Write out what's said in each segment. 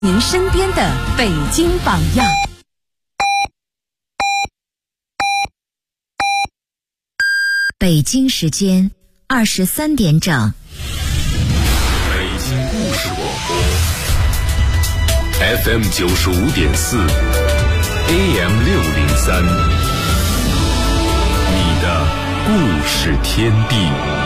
您身边的北京榜样。 北京时间23点整。 北京故事广播 FM 95.4 AM 603，你的故事天地。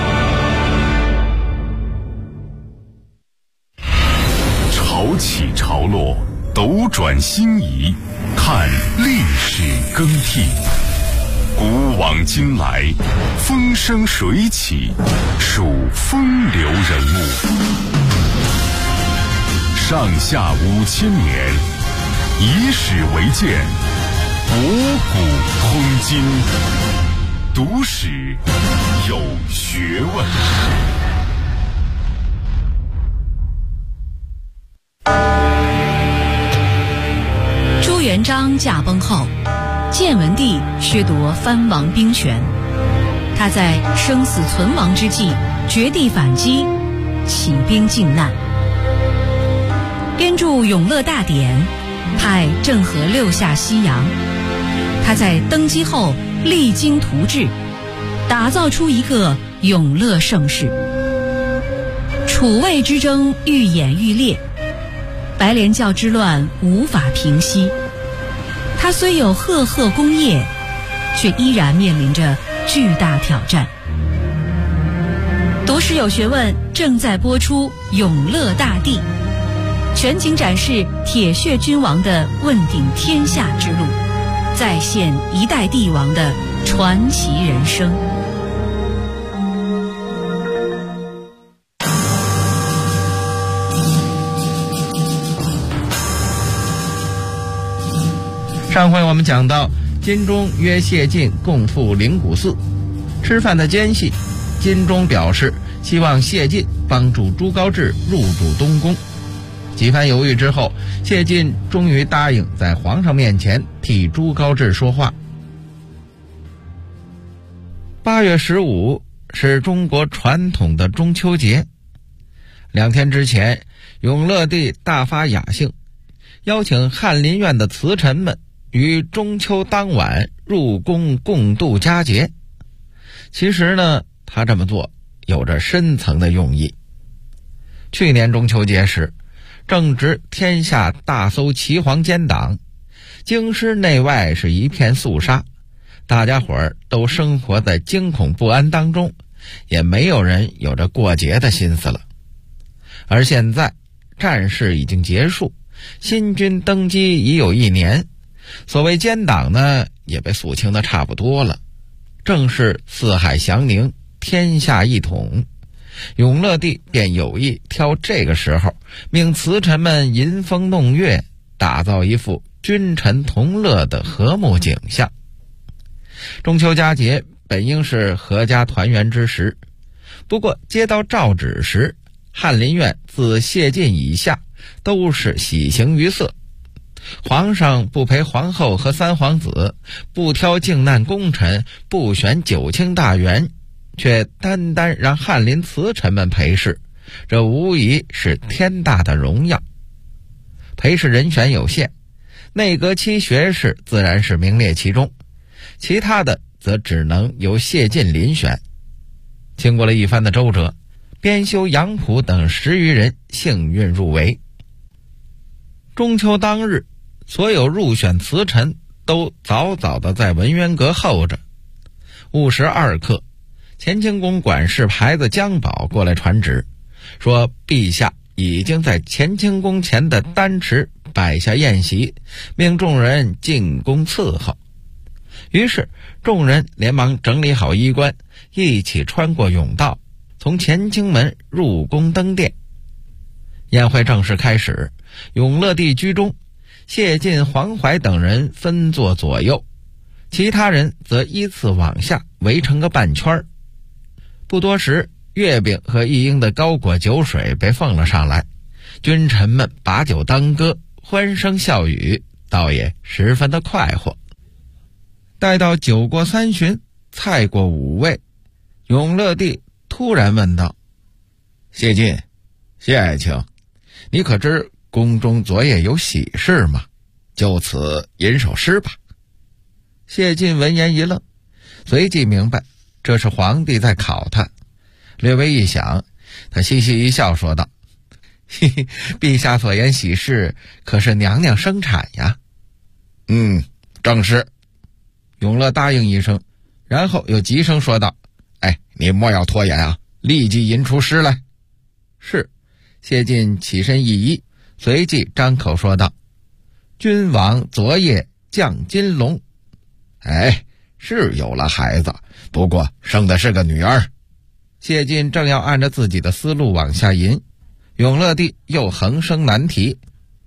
潮起潮落，斗转星移，看历史更替。古往今来，风生水起，数风流人物。上下5000年，以史为鉴，博古通今，读史有学问。 朱元璋驾崩后，建文帝削夺藩王兵权，他在生死存亡之际绝地反击，起兵靖难，编著《永乐大典》，派郑和六下西洋。他在登基后励精图治，打造出一个永乐盛世。楚魏之争愈演愈烈，白莲教之乱无法平息。他虽有赫赫功业，却依然面临着巨大挑战。读史有学问正在播出《永乐大帝》，全景展示铁血君王的问鼎天下之路，再现一代帝王的传奇人生。 上回我们讲到，金钟约谢晋共赴灵谷寺，吃饭的间隙，金钟表示希望谢晋帮助朱高炽入主东宫。几番犹豫之后，谢晋终于答应在皇上面前替朱高炽说话。8月15是中国传统的中秋节。2天之前，永乐帝大发雅兴，邀请翰林院的词臣们于中秋当晚入宫共度佳节。其实呢，他这么做有着深层的用意。去年中秋节时，正值天下大搜齐黄奸党，京师内外是一片肃杀，大家伙儿都生活在惊恐不安当中，也没有人有着过节的心思了。而现在战事已经结束，新君登基已有1年，所谓奸党呢，也被肃清的差不多了，正是四海降宁，天下一统。永乐帝便有意挑这个时候，命词臣们吟风弄月，打造一副君臣同乐的和睦景象。中秋佳节本应是阖家团圆之时，不过接到诏旨时，翰林院自谢晋以下都是喜形于色。皇上不陪皇后和3皇子，不挑靖难功臣，不选九卿大员，却单单让翰林词臣们陪侍，这无疑是天大的荣耀。陪侍人选有限，内阁7学士自然是名列其中，其他的则只能由谢晋遴选。经过了一番的周折，编修杨溥等10余人幸运入围。中秋当日，所有入选词臣都早早的在文渊阁候着。午时2刻，乾清宫管事牌子江宝过来传旨，说陛下已经在乾清宫前的丹池摆下宴席，命众人进宫伺候。于是众人连忙整理好衣冠，一起穿过甬道，从乾清门入宫登殿。宴会正式开始，永乐帝居中，谢晋、黄怀等人分坐左右，其他人则依次往下围成个半圈。不多时，月饼和一应的高果酒水被奉了上来，君臣们把酒当歌，欢声笑语，倒也十分的快活。待到酒过3巡，菜过5味，永乐帝突然问道：谢晋，谢爱卿，你可知宫中昨夜有喜事吗？就此吟首诗吧。谢晋闻言一愣，随即明白这是皇帝在考他，略微一想，他嘻嘻一笑说道：嘿嘿，陛下所言喜事，可是娘娘生产呀？正是。永乐答应一声，然后又急声说道：哎，你莫要拖延啊，立即吟出诗来。是。谢晋起身一揖，随即张口说道：君王昨夜降金龙。哎，是有了孩子，不过生的是个女儿。谢晋正要按照自己的思路往下吟，永乐帝又横生难题。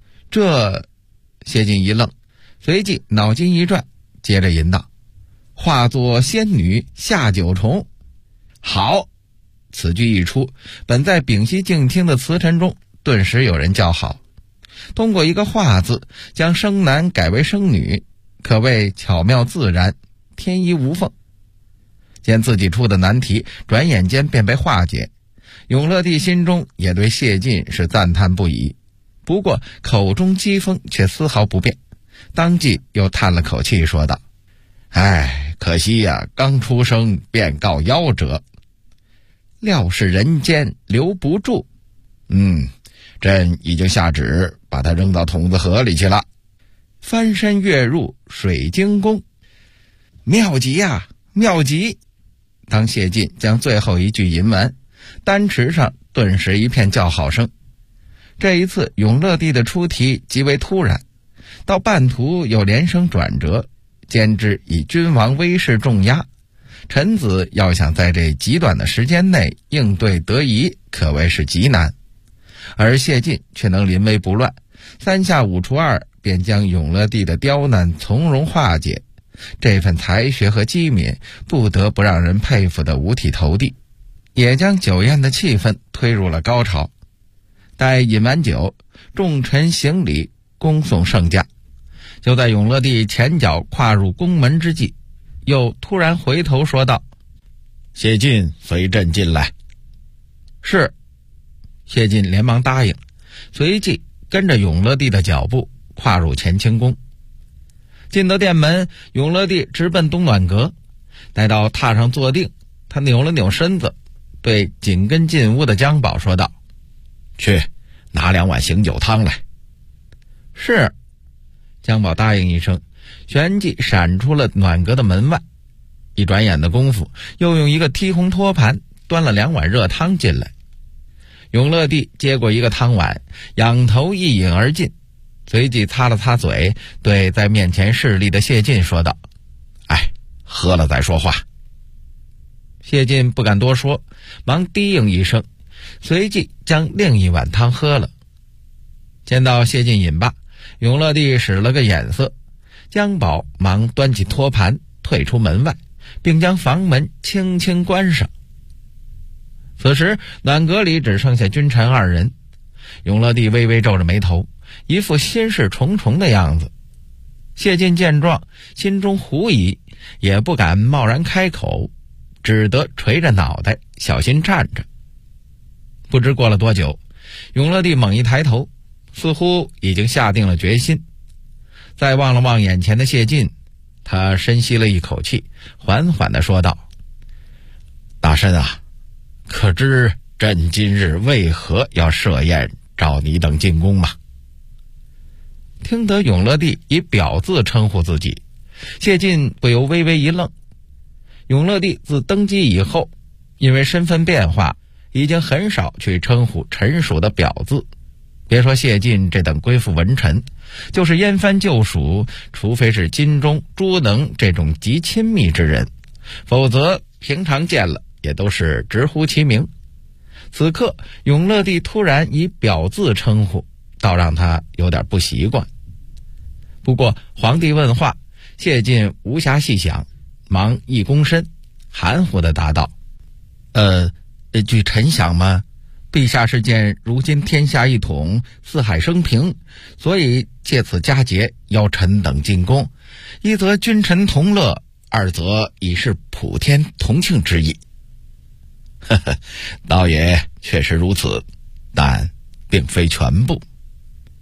谢晋一愣，随即脑筋一转，接着吟道：化作仙女下九重。好，此句一出，本在屏息静听的词臣中顿时有人叫好。通过一个化字将生男改为生女，可谓巧妙自然，天衣无缝。见自己出的难题转眼间便被化解，永乐帝心中也对谢晋是赞叹不已，不过口中讥讽却丝毫不变，当即又叹了口气说道：哎，可惜呀，刚出生便告夭折，料是人间留不住。朕已经下旨把他扔到筒子河里去了。翻身跃入水晶宫。妙极呀，妙极！当谢晋将最后一句吟完，丹池上顿时一片叫好声。这一次永乐帝的出题极为突然，到半途又连声转折，兼之以君王威势重压，臣子要想在这极短的时间内应对得宜，可谓是极难。而谢晋却能临危不乱，3下5除2便将永乐帝的刁难从容化解，这份才学和机敏不得不让人佩服得五体投地，也将酒宴的气氛推入了高潮。待饮完酒，众臣行礼恭送圣驾。就在永乐帝前脚跨入宫门之际，又突然回头说道：谢晋随朕进来。是。谢晋连忙答应，随即跟着永乐帝的脚步跨入乾清宫。进到殿门，永乐帝直奔东暖阁，待到榻上坐定，他扭了扭身子，对紧跟进屋的姜宝说道：去拿2碗醒酒汤来。是。姜宝答应一声，旋即闪出了暖阁的门外。一转眼的功夫，又用一个剔红托盘端了2碗热汤进来。永乐帝接过一个汤碗，仰头一饮而尽，随即擦了擦嘴，对在面前侍立的谢晋说道：哎，喝了再说话。谢晋不敢多说，忙低应一声，随即将另一碗汤喝了。见到谢晋饮罢，永乐帝使了个眼色，姜宝忙端起托盘退出门外，并将房门轻轻关上。此时暖阁里只剩下君臣2人，永乐帝微微皱着眉头，一副心事重重的样子。谢晋见状，心中狐疑，也不敢贸然开口，只得垂着脑袋小心站着。不知过了多久，永乐帝猛一抬头，似乎已经下定了决心。再望了望眼前的谢晋，他深吸了一口气，缓缓地说道：大身啊，可知朕今日为何要设宴召你等进宫吗？听得永乐帝以表字称呼自己，谢晋不由微微一愣。永乐帝自登基以后，因为身份变化，已经很少去称呼臣属的表字。别说谢晋这等归附文臣，就是燕藩旧属，除非是金钟、朱能这种极亲密之人，否则平常见了也都是直呼其名。此刻永乐帝突然以表字称呼，倒让他有点不习惯。不过皇帝问话，谢晋无暇细想，忙一躬身，含糊地答道：据臣想嘛，陛下是见如今天下一统，四海升平，所以借此佳节邀臣等进宫，一则君臣同乐，二则已是普天同庆之意。呵呵，倒也确实如此，但并非全部。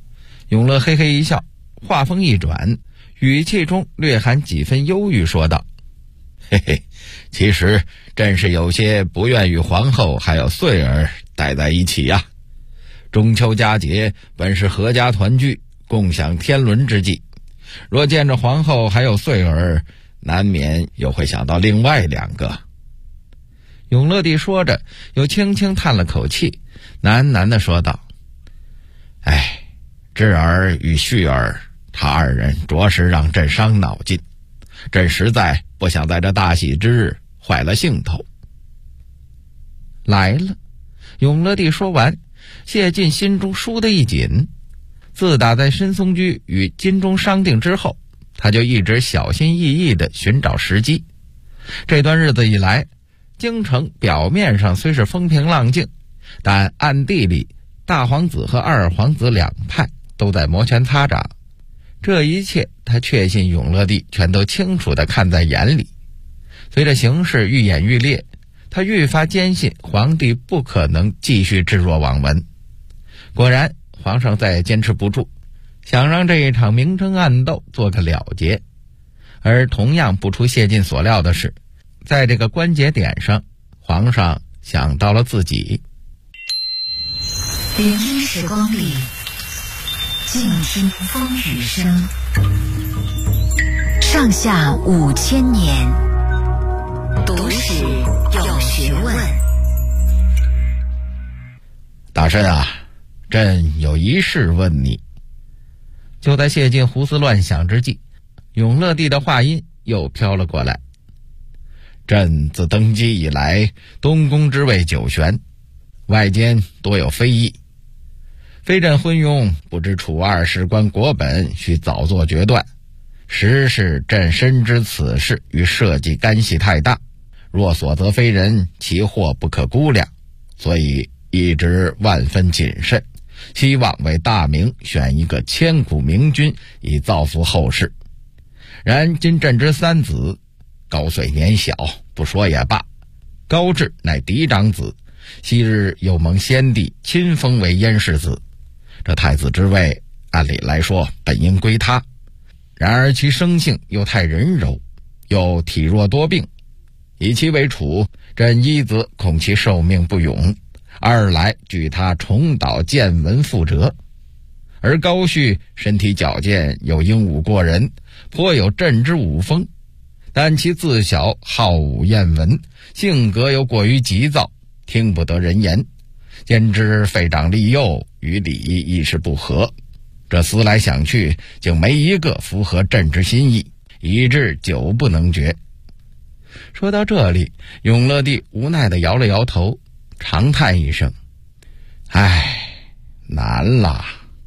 永乐嘿嘿一笑，话锋一转，语气中略含几分忧郁，说道：嘿嘿，其实朕是有些不愿与皇后还有穗儿待在一起呀。中秋佳节本是阖家团聚共享天伦之际，若见着皇后还有穗儿，难免又会想到另外2个。永乐帝说着，又轻轻叹了口气，喃喃地说道：哎，智儿与旭儿他2人着实让朕伤脑筋，朕实在不想在这大喜之日坏了兴头。来了。永乐帝说完，谢晋心中倏地一紧。自打在申松居与金钟商定之后，他就一直小心翼翼地寻找时机。这段日子以来，京城表面上虽是风平浪静，但暗地里大皇子和二皇子2派都在摩拳擦掌。这一切他确信永乐帝全都清楚地看在眼里。随着形势愈演愈烈，他愈发坚信皇帝不可能继续置若罔闻。果然，皇上再也坚持不住，想让这一场明争暗斗做个了结。而同样不出谢晋所料的是，在这个关节点上，皇上想到了自己。 聆听时光里，静听风雨声。上下5000年，读史有学问。 大臣啊，朕有一事问你。就在谢晋胡思乱想之际，永乐帝的话音又飘了过来。朕自登基以来，东宫之位久悬，外间多有非议。非朕昏庸，不知楚2事关国本，需早作决断。实是朕深知此事与社稷干系太大，若所责非人，其祸不可估量，所以一直万分谨慎，希望为大明选一个千古明君，以造福后世。然今朕之3子，高遂年小，不说也罢。高炽乃嫡长子，昔日又蒙先帝亲封为燕世子，这太子之位按理来说本应归他。然而其生性又太仁柔，又体弱多病，以其为储，朕一则恐其寿命不永，二来惧他重蹈建文覆辙。而高绪身体矫健，又英武过人，颇有朕之武风，但其自小好武厌文，性格又过于急躁，听不得人言，兼之废长立幼，与礼亦是不合。这思来想去，竟没一个符合朕之心意，以致久不能决。说到这里，永乐帝无奈地摇了摇头，长叹一声：唉，难啦。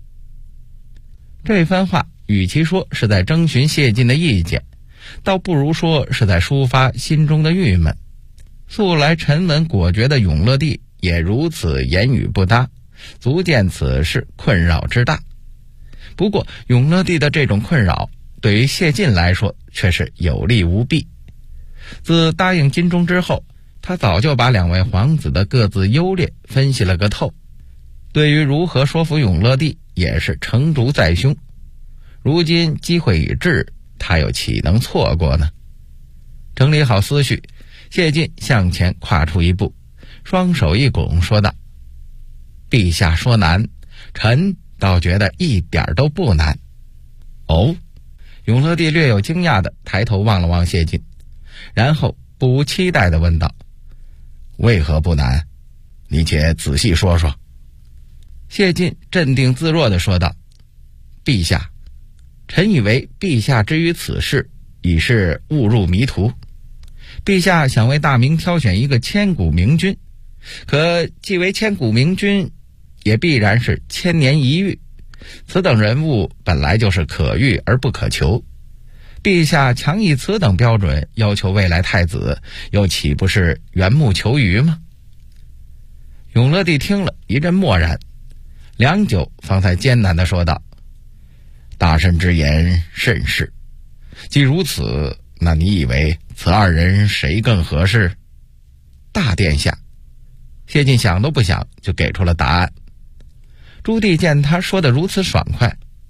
这番话与其说是在征询谢晋的意见，倒不如说是在抒发心中的郁闷。素来沉稳果决的永乐帝也如此言语不搭，足见此事困扰之大。不过永乐帝的这种困扰对于谢晋来说却是有利无弊。自答应金钟之后，他早就把2位皇子的各自优劣分析了个透，对于如何说服永乐帝也是成竹在胸。如今机会已至，他又岂能错过呢？整理好思绪，谢晋向前跨出一步，双手一拱，说道：陛下说难，臣倒觉得一点都不难。哦，永乐帝略有惊讶地抬头望了望谢晋，然后不无期待地问道：为何不难？你且仔细说说。谢晋镇定自若地说道：陛下，臣以为陛下之于此事已是误入迷途。陛下想为大明挑选一个千古明君，可既为千古明君，也必然是千年一遇，此等人物本来就是可遇而不可求。陛下强以此等标准要求未来太子，又岂不是缘木求鱼吗？永乐帝听了一阵默然，良久方才艰难地说道：大臣之言甚是，既如此，那你以为此2人谁更合适？大殿下。谢晋想都不想就给出了答案。朱棣见他说得如此爽快，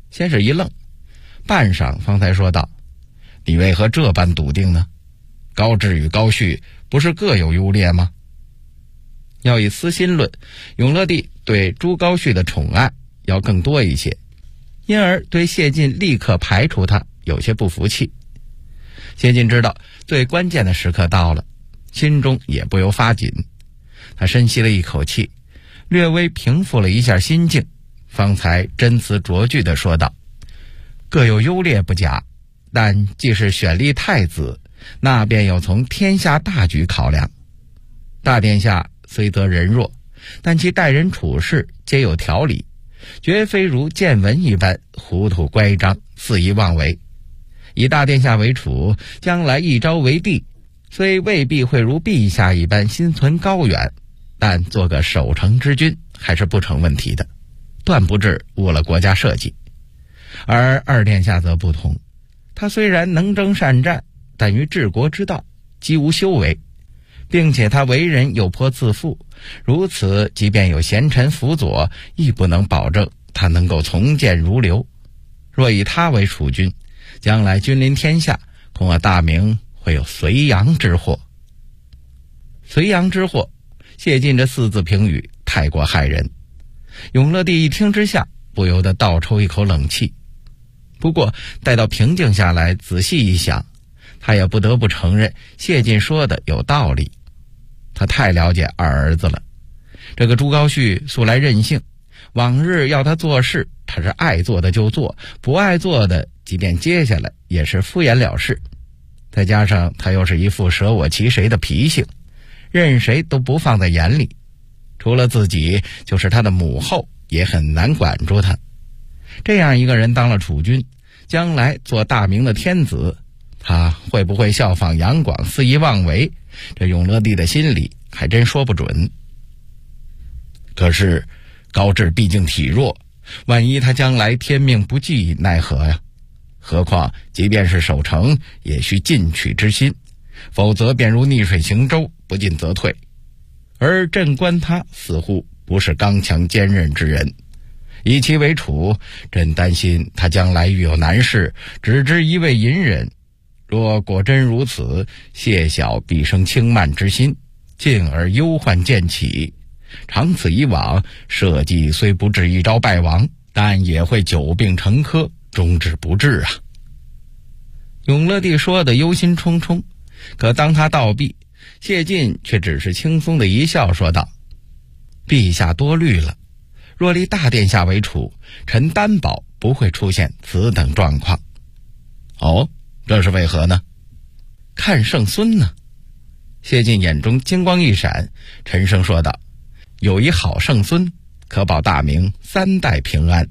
先是一愣，半晌方才说道：“你为何这般笃定呢？高志与高旭不是各有优劣吗？”要以私心论，永乐帝对朱高煦的宠爱要更多一些，因而对谢晋立刻排除他有些不服气。谢晋知道最关键的时刻到了，心中也不由发紧。他深吸了一口气，略微平复了一下心境，方才真词琢句地说道：“各有优劣不假，但既是选立太子，那便要从天下大局考量。大殿下虽则人弱，但其待人处事皆有条理，绝非如见闻一般糊涂乖张，肆意妄为。以大殿下为主，将来一朝为帝，虽未必会如陛下一般心存高远，但做个守成之君还是不成问题的，断不至误了国家社稷。而二殿下则不同，他虽然能征善战，但于治国之道几无修为，并且他为人有颇自负，如此即便有贤臣辅佐，亦不能保证他能够从谏如流。若以他为储君，将来君临天下，恐我大明会有隋炀之祸。隋炀之祸，谢晋这四字评语太过骇人。永乐帝一听之下，不由得倒抽一口冷气。不过待到平静下来，仔细一想，他也不得不承认谢晋说的有道理。他太了解二儿子了，这个朱高煦素来任性，往日要他做事，他是爱做的就做，不爱做的即便接下来也是敷衍了事。再加上他又是一副舍我其谁的脾性，任谁都不放在眼里，除了自己就是他的母后也很难管住他。这样一个人当了储君，将来做大明的天子，他会不会效仿杨广肆意妄为，这永乐帝的心里还真说不准。可是高志毕竟体弱，万一他将来天命不济，奈何呀？何况即便是守城，也需进取之心，否则便如逆水行舟，不进则退。而朕观他似乎不是刚强坚韧之人，以其为储，朕担心他将来遇有难事，只知一味隐忍。若果真如此，谢小必生轻慢之心，进而忧患渐起。长此以往，社稷虽不至一朝败亡，但也会久病成科，终至不治啊。永乐帝说的忧心忡忡，可当他道毕，谢晋却只是轻松的一笑，说道：“陛下多虑了，若立大殿下为储，臣担保不会出现此等状况。”哦，这是为何呢？看圣孙呢？谢晋眼中金光一闪，沉声说道：“有一好圣孙，可保大明3代平安。”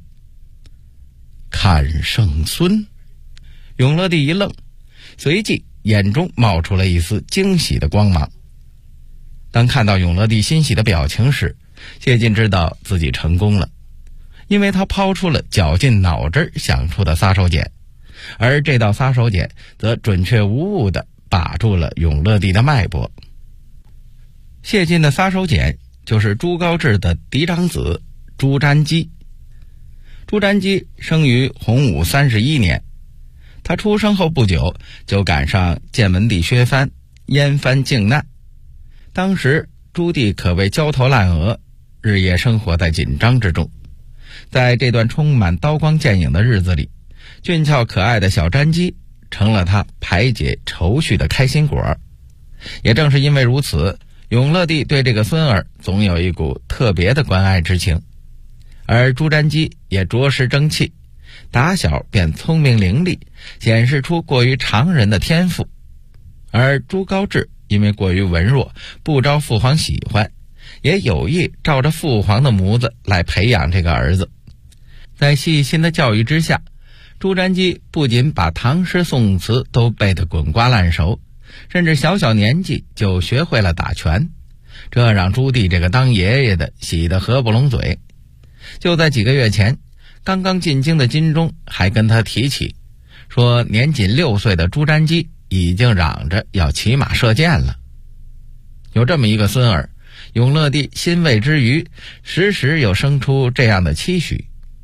看圣孙？永乐帝一愣，随即眼中冒出了一丝惊喜的光芒。当看到永乐帝欣喜的表情时，谢晋知道自己成功了，因为他抛出了绞尽脑汁想出的撒手锏，而这道撒手锏则准确无误地把住了永乐帝的脉搏。谢晋的撒手锏就是朱高炽的嫡长子朱瞻基。朱瞻基生于洪武31年，他出生后不久就赶上建文帝削藩，燕藩靖难。当时朱棣可谓焦头烂额，日夜生活在紧张之中。在这段充满刀光剑影的日子里，俊俏可爱的小瞻基成了他排解愁绪的开心果。也正是因为如此，永乐帝对这个孙儿总有一股特别的关爱之情。而朱瞻基也着实争气，打小便聪明伶俐，显示出过于常人的天赋。而朱高炽因为过于文弱，不招父皇喜欢，也有意照着父皇的模子来培养这个儿子。在细心的教育之下，朱瞻基不仅把唐诗宋词都背得滚瓜烂熟，甚至小小年纪就学会了打拳，这让朱棣这个当爷爷的喜得合不拢嘴。就在几个月前，刚刚进京的金钟还跟他提起，说年仅6岁的朱瞻基已经嚷着要骑马射箭了。有这么一个孙儿，永乐帝欣慰之余，时时有生出这样的期许。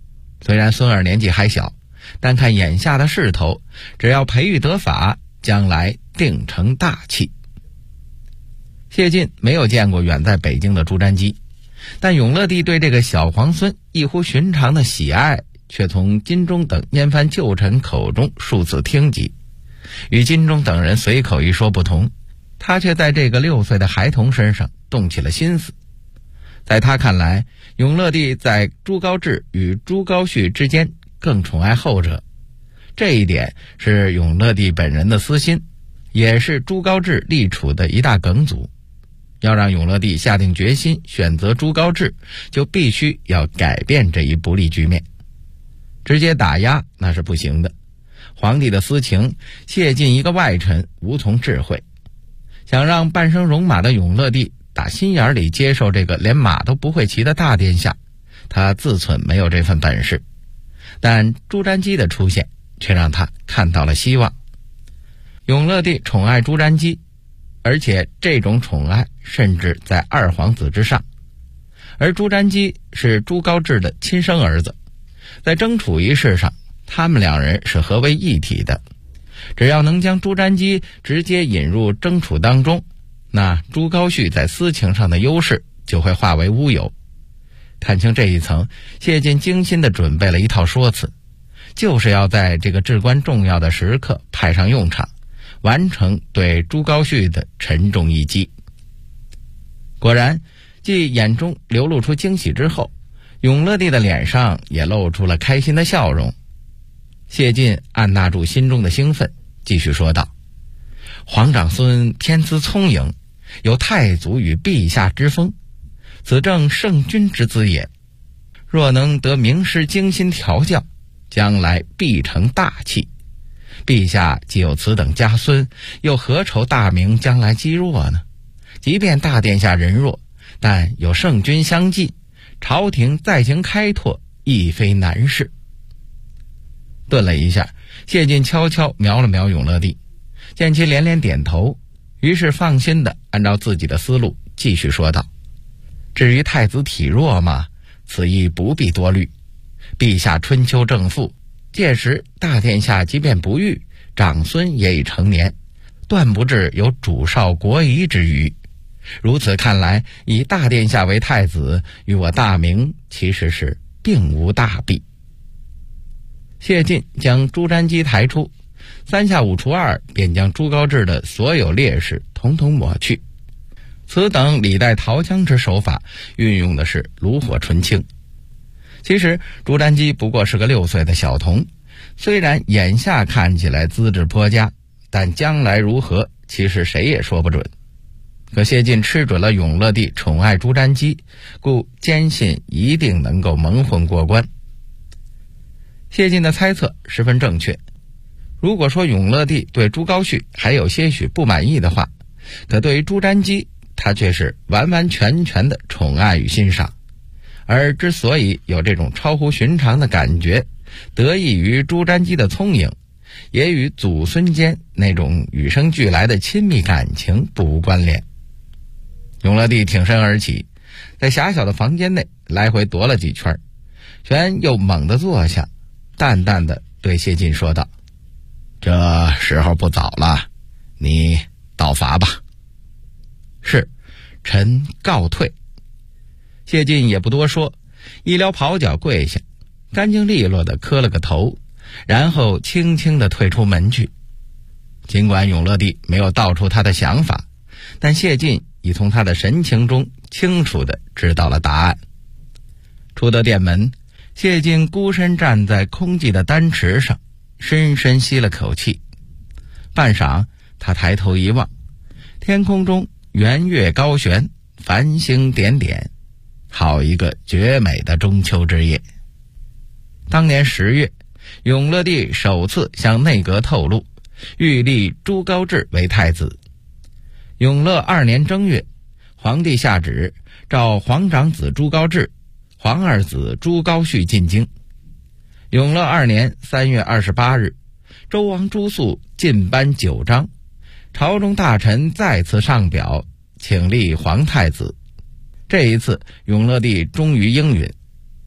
虽然孙儿年纪还小，但看眼下的势头，只要培育得法，将来定成大器。谢晋没有见过远在北京的朱瞻基，但永乐帝对这个小皇孙异乎寻常的喜爱，却从金钟等燕藩旧臣口中数次听及。与金钟等人随口一说不同，他却在这个6岁的孩童身上动起了心思。在他看来，永乐帝在朱高炽与朱高煦之间更宠爱后者，这一点是永乐帝本人的私心，也是朱高炽立储的一大梗阻。要让永乐帝下定决心选择朱高炽，就必须要改变这一不利局面。直接打压那是不行的，皇帝的私情，谢晋一个外臣无从智慧。想让半生戎马的永乐帝打心眼里接受这个连马都不会骑的大殿下，他自忖没有这份本事。但朱瞻基的出现却让他看到了希望。永乐帝宠爱朱瞻基，而且这种宠爱甚至在二皇子之上。而朱瞻基是朱高炽的亲生儿子，在征楚一事上，他们两人是合为一体的。只要能将朱瞻基直接引入征楚当中，那朱高煦在私情上的优势就会化为乌有。看清这一层，谢晋精心地准备了一套说辞，就是要在这个至关重要的时刻派上用场，完成对朱高煦的沉重一击。果然，继眼中流露出惊喜之后，永乐帝的脸上也露出了开心的笑容。谢晋按捺住心中的兴奋，继续说道：皇长孙天资聪颖，有太祖与陛下之风，此正圣君之资也。若能得名师精心调教，将来必成大器。陛下既有此等家孙，又何愁大明将来积弱呢？即便大殿下人弱，但有圣君相继，朝廷再行开拓亦非难事。顿了一下，谢晋悄悄瞄了瞄永乐帝，见其连连点头，于是放心地按照自己的思路继续说道：至于太子体弱嘛，此亦不必多虑。陛下春秋正复，届时大殿下即便不育，长孙也已成年，断不至有主少国疑之虞。如此看来，以大殿下为太子，与我大明其实是并无大弊。谢晋将朱瞻基抬出，3下5除2，便将朱高炽的所有劣势统统抹去。此等李代桃僵之手法，运用的是炉火纯青。其实朱瞻基不过是个6岁的小童，虽然眼下看起来资质颇佳，但将来如何，其实谁也说不准。可谢晋吃准了永乐帝宠爱朱瞻基，故坚信一定能够蒙混过关。谢晋的猜测十分正确。如果说永乐帝对朱高煦还有些许不满意的话，可对于朱瞻基，他却是完完全全的宠爱与欣赏。而之所以有这种超乎寻常的感觉，得益于朱瞻基的聪颖，也与祖孙间那种与生俱来的亲密感情不无关联。永乐帝挺身而起，在狭小的房间内来回踱了几圈，旋又猛地坐下，淡淡地对谢晋说道：这时候不早了，你道罚吧。是，臣告退。谢晋也不多说，一撩袍角跪下，干净利落地磕了个头，然后轻轻地退出门去。尽管永乐帝没有道出他的想法，但谢晋已从他的神情中清楚地知道了答案。出得殿门，谢晋孤身站在空寂的丹池上，深深吸了口气。半晌，他抬头一望，天空中圆月高悬，繁星点点，好一个绝美的中秋之夜。当年10月，永乐帝首次向内阁透露，欲立朱高炽为太子。永乐2年正月，皇帝下旨召皇长子朱高炽、皇二子朱高煦进京。永乐2年3月28日，周王朱肃进颁9章，朝中大臣再次上表，请立皇太子。这一次，永乐帝终于应允。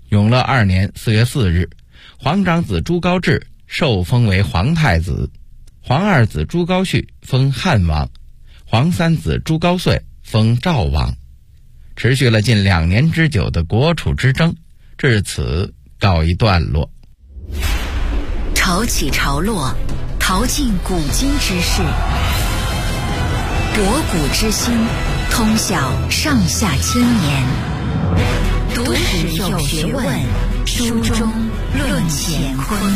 永乐2年4月4日，皇长子朱高炽受封为皇太子，皇二子朱高煦封汉王，皇三子朱高燧封赵王。持续了近2年之久的国楚之争至此告一段落。 潮起潮落，淘尽古今之事，博古之今，通晓上下千年。读史有学问，书中论乾坤。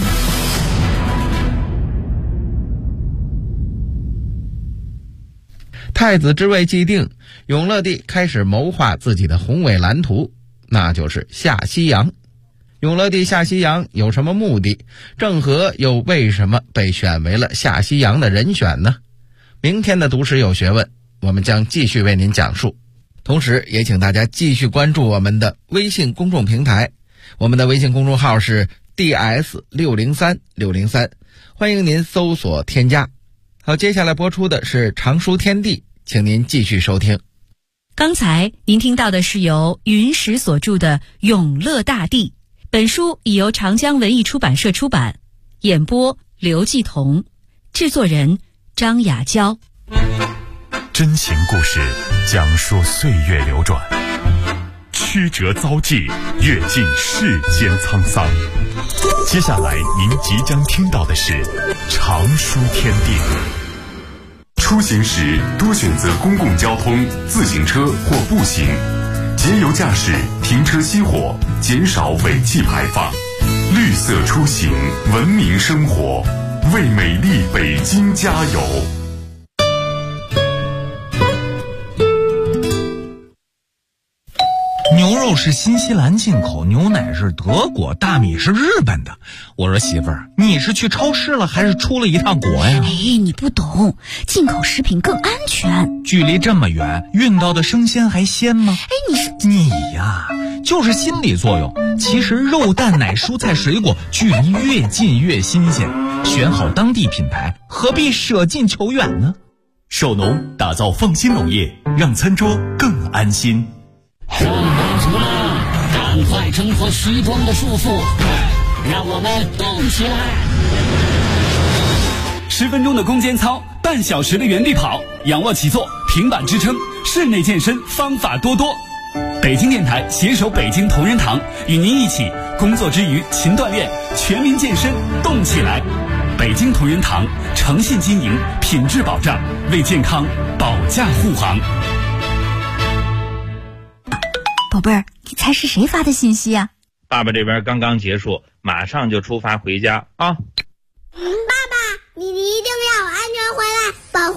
太子之位既定，永乐帝开始谋划自己的宏伟蓝图，那就是下西洋。永乐帝下西洋有什么目的？郑和又为什么被选为了下西洋的人选呢？明天的读史有学问，我们将继续为您讲述。同时也请大家继续关注我们的微信公众平台，我们的微信公众号是 DS603603，欢迎您搜索添加。好，接下来播出的是常书天地，请您继续收听。 刚才您听到的是由云石所著的《永乐大帝》，本书已由长江文艺出版社出版，演播刘继彤，制作人张雅娇。 真情故事讲述岁月流转，曲折遭际，阅尽世间沧桑。接下来您即将听到的是常书天地。出行时多选择公共交通、自行车或步行，节油驾驶，停车熄火，减少尾气排放。绿色出行，文明生活，为美丽北京加油。 牛肉是新西兰进口，牛奶是德国，大米是日本的。我说媳妇儿，你是去超市了还是出了一趟国呀？ 你不懂，进口食品更安全。 距离这么远，运到的生鲜还鲜吗？你呀，就是心理作用。其实肉蛋奶蔬菜水果距离越近越新鲜，选好当地品牌，何必舍近求远呢？ 守农打造放心农业，让餐桌更安心。 上班族们，赶快挣脱虚装的束缚，让我们动起来 ！10分钟的攻坚操，半小时的原地跑，仰卧起坐，平板支撑，室内健身方法多多。北京电台携手北京同仁堂，与您一起工作之余勤锻炼，全民健身动起来。北京同仁堂诚信经营，品质保障，为健康保驾护航。 宝贝儿，你猜是谁发的信息啊？ 爸爸这边刚刚结束，马上就出发回家啊！ 爸爸，你一定要安全回来，保护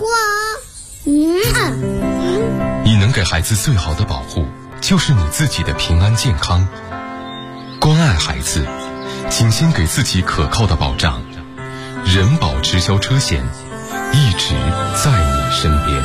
我。 你能给孩子最好的保护，就是你自己的平安健康。关爱孩子，请先给自己可靠的保障。人保直销车险，一直在你身边。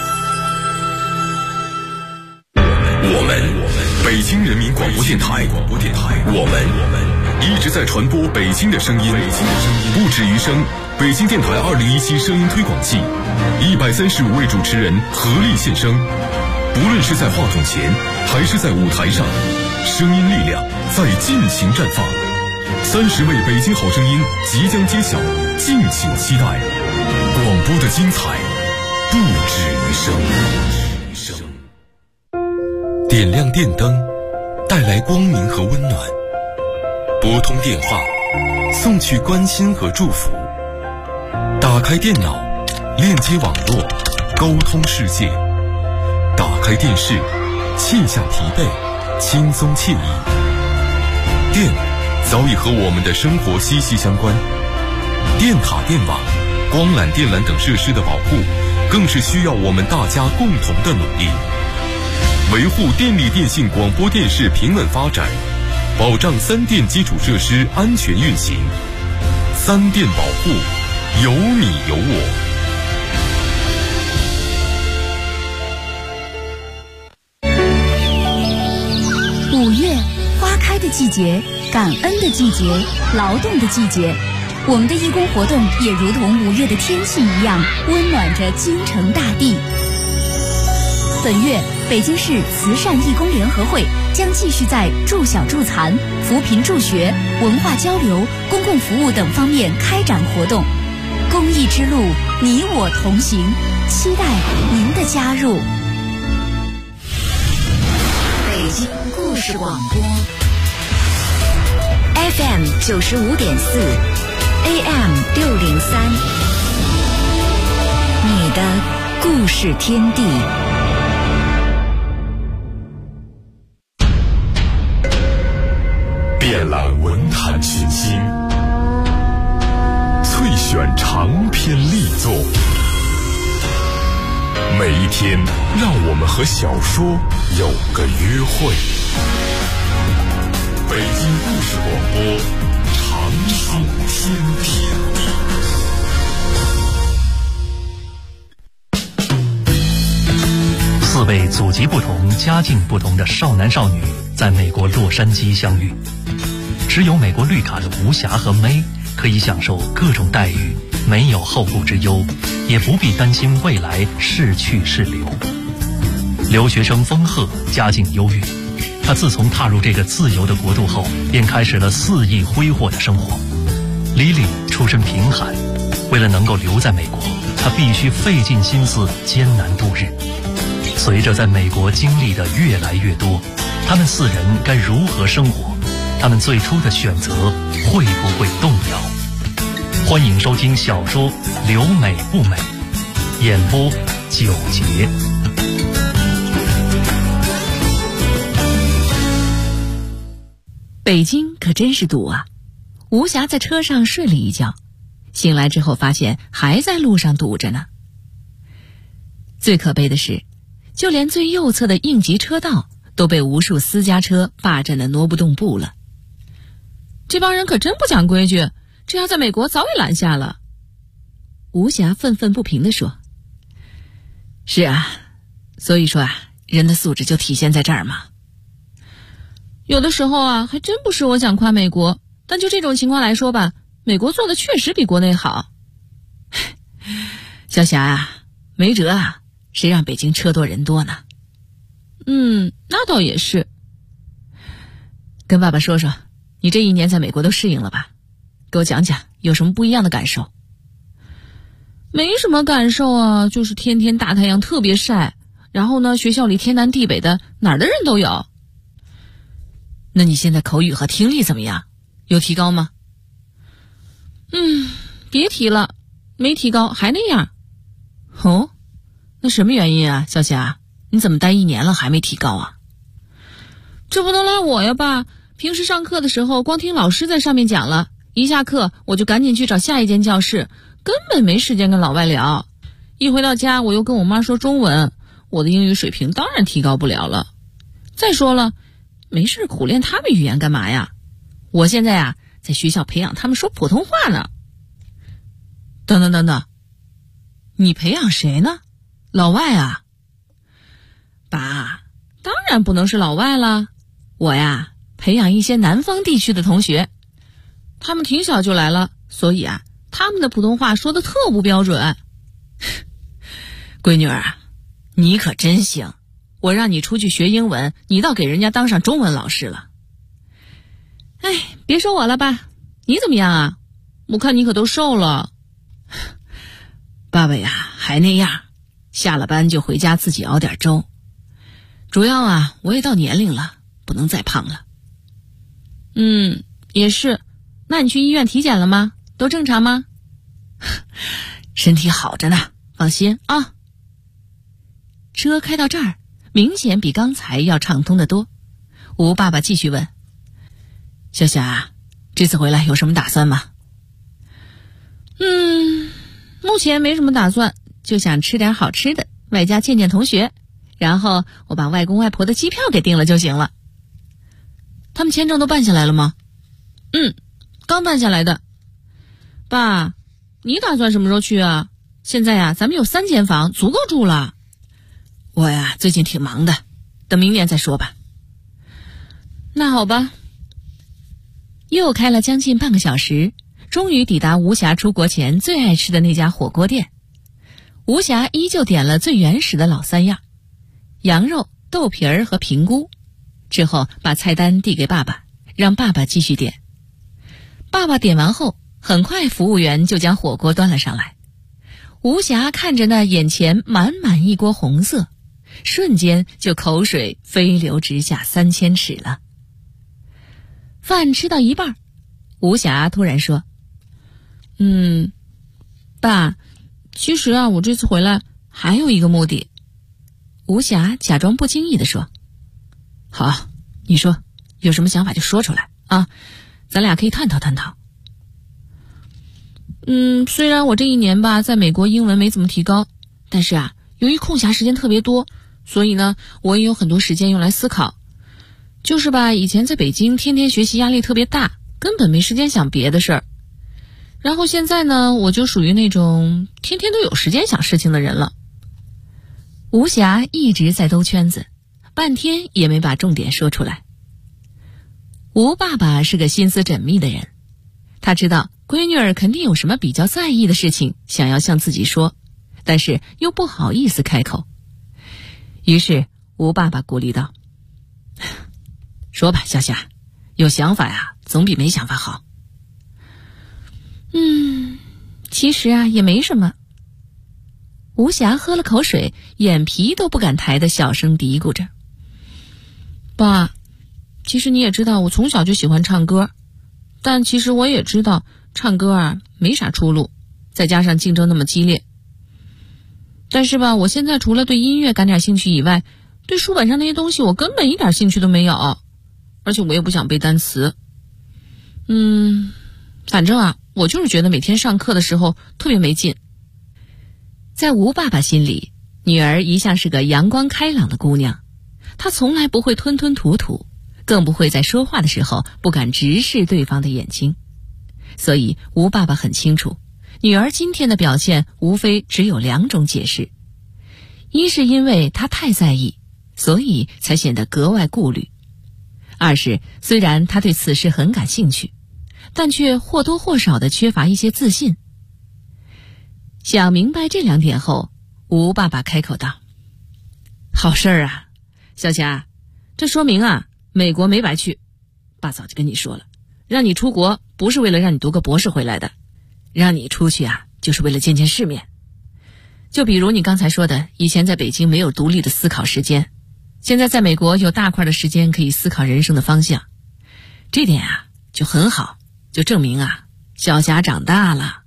我们北京人民广播电台，我们一直在传播北京的声音。不止于声，北京电台2017声音推广季，135位主持人合力献声。不论是在话筒前，还是在舞台上，声音力量在尽情绽放。30位北京好声音即将揭晓，敬请期待。广播的精彩，不止于声。 点亮电灯，带来光明和温暖；拨通电话，送去关心和祝福；打开电脑，链接网络，沟通世界；打开电视，卸下疲惫，轻松惬意。电早已和我们的生活息息相关，电塔、电网、光缆、电缆等设施的保护，更是需要我们大家共同的努力。维护电力电信广播电视平稳发展，保障3电基础设施安全运行。3电保护，有你有我。 5月，花开的季节，感恩的季节，劳动的季节。我们的义工活动也如同5月的天气一样，温暖着京城大地。本月北京市慈善义工联合会将继续在助小助残、扶贫助学、文化交流、公共服务等方面开展活动。公益之路，你我同行，期待您的加入。 北京故事广播 FM 95.4 AM 603，你的故事天地。 遍览文坛群星，萃选长篇力作，每一天让我们和小说有个约会。北京故事广播，长寿天地。 4位祖籍不同、家境不同的少男少女在美国洛杉矶相遇，持有美国绿卡的吴霞和May可以享受各种待遇，没有后顾之忧，也不必担心未来是去是留。留学生丰鹤家境优越，他自从踏入这个自由的国度后，便开始了肆意挥霍的生活。Lily出身贫寒，为了能够留在美国，他必须费尽心思艰难度日。随着在美国经历的越来越多，他们4人该如何生活？他们最初的选择会不会动摇？欢迎收听小说《留美不美》，演播9节。 北京可真是堵啊！吴霞在车上睡了一觉，醒来之后发现还在路上堵着呢。最可悲的是，就连最右侧的应急车道都被无数私家车霸占得挪不动步了。这帮人可真不讲规矩，这要在美国早已拦下了。吴霞愤愤不平地说。是啊，所以说啊，人的素质就体现在这儿嘛。有的时候啊，还真不是我想夸美国，但就这种情况来说吧，美国做的确实比国内好。小霞啊，没辙啊，谁让北京车多人多呢？那倒也是。跟爸爸说说，你这1年在美国都适应了吧？给我讲讲有什么不一样的感受。没什么感受啊，就是天天大太阳特别晒，然后呢，学校里天南地北的，哪儿的人都有。那你现在口语和听力怎么样？有提高吗？别提了，没提高，还那样。哦，那什么原因啊，小霞？你怎么待1年了还没提高啊？这不能赖我呀，爸。平时上课的时候光听老师在上面讲了，一下课我就赶紧去找下一间教室，根本没时间跟老外聊。一回到家我又跟我妈说中文，我的英语水平当然提高不了了。再说了，没事苦练他们语言干嘛呀？我现在啊，在学校培养他们说普通话呢。等等，你培养谁呢？老外啊？爸，当然不能是老外了，我呀培养一些南方地区的同学，他们挺小就来了，所以啊，他们的普通话说的特不标准。闺女儿啊，你可真行，我让你出去学英文，你倒给人家当上中文老师了。别说我了吧，你怎么样啊？我看你可都瘦了。爸爸呀，还那样，下了班就回家自己熬点粥。主要啊，我也到年龄了，不能再胖了。也是。那你去医院体检了吗？都正常吗？身体好着呢，放心啊。车开到这儿，明显比刚才要畅通得多。吴爸爸继续问：小霞，这次回来有什么打算吗？目前没什么打算，就想吃点好吃的，外加见见同学，然后我把外公外婆的机票给订了就行了。他们签证都办下来了吗？刚办下来的。爸，你打算什么时候去啊？现在呀，咱们有3间房，足够住了。我呀，最近挺忙的，等明年再说吧。那好吧。又开了将近半个小时，终于抵达吴霞出国前最爱吃的那家火锅店。吴霞依旧点了最原始的老3样：羊肉、 豆皮儿和评估，之后把菜单递给爸爸，让爸爸继续点。爸爸点完后，很快服务员就将火锅端了上来。吴霞看着那眼前满满一锅红色，瞬间就口水飞流直下3000尺了。饭吃到一半，吴霞突然说：爸，其实啊，我这次回来还有一个目的。吴霞假装不经意地说：好，你说，有什么想法就说出来啊，咱俩可以探讨探讨。虽然我这一年吧，在美国英文没怎么提高，但是啊，由于空暇时间特别多，所以呢，我也有很多时间用来思考。就是吧，以前在北京天天学习压力特别大，根本没时间想别的事儿。然后现在呢，我就属于那种天天都有时间想事情的人了。吴霞一直在兜圈子，半天也没把重点说出来。吴爸爸是个心思缜密的人，他知道闺女儿肯定有什么比较在意的事情想要向自己说，但是又不好意思开口。于是吴爸爸鼓励道：说吧，小霞，有想法呀，总比没想法好。其实啊，也没什么。吴霞喝了口水，眼皮都不敢抬的小声嘀咕着：爸，其实你也知道我从小就喜欢唱歌，但其实我也知道唱歌啊没啥出路，再加上竞争那么激烈。但是吧，我现在除了对音乐感点兴趣以外，对书本上那些东西我根本一点兴趣都没有，而且我也不想背单词。反正啊，我就是觉得每天上课的时候特别没劲。在吴爸爸心里，女儿一向是个阳光开朗的姑娘，她从来不会吞吞吐吐，更不会在说话的时候不敢直视对方的眼睛。所以吴爸爸很清楚，女儿今天的表现无非只有2种解释：一是因为她太在意，所以才显得格外顾虑；二是虽然她对此事很感兴趣，但却或多或少的缺乏一些自信。想明白这2点后，吴爸爸开口道：好事儿啊，小霞，这说明啊，美国没白去。爸早就跟你说了，让你出国不是为了让你读个博士回来的，让你出去啊，就是为了见见世面。就比如你刚才说的，以前在北京没有独立的思考时间，现在在美国有大块的时间可以思考人生的方向，这点啊就很好，就证明啊，小霞长大了。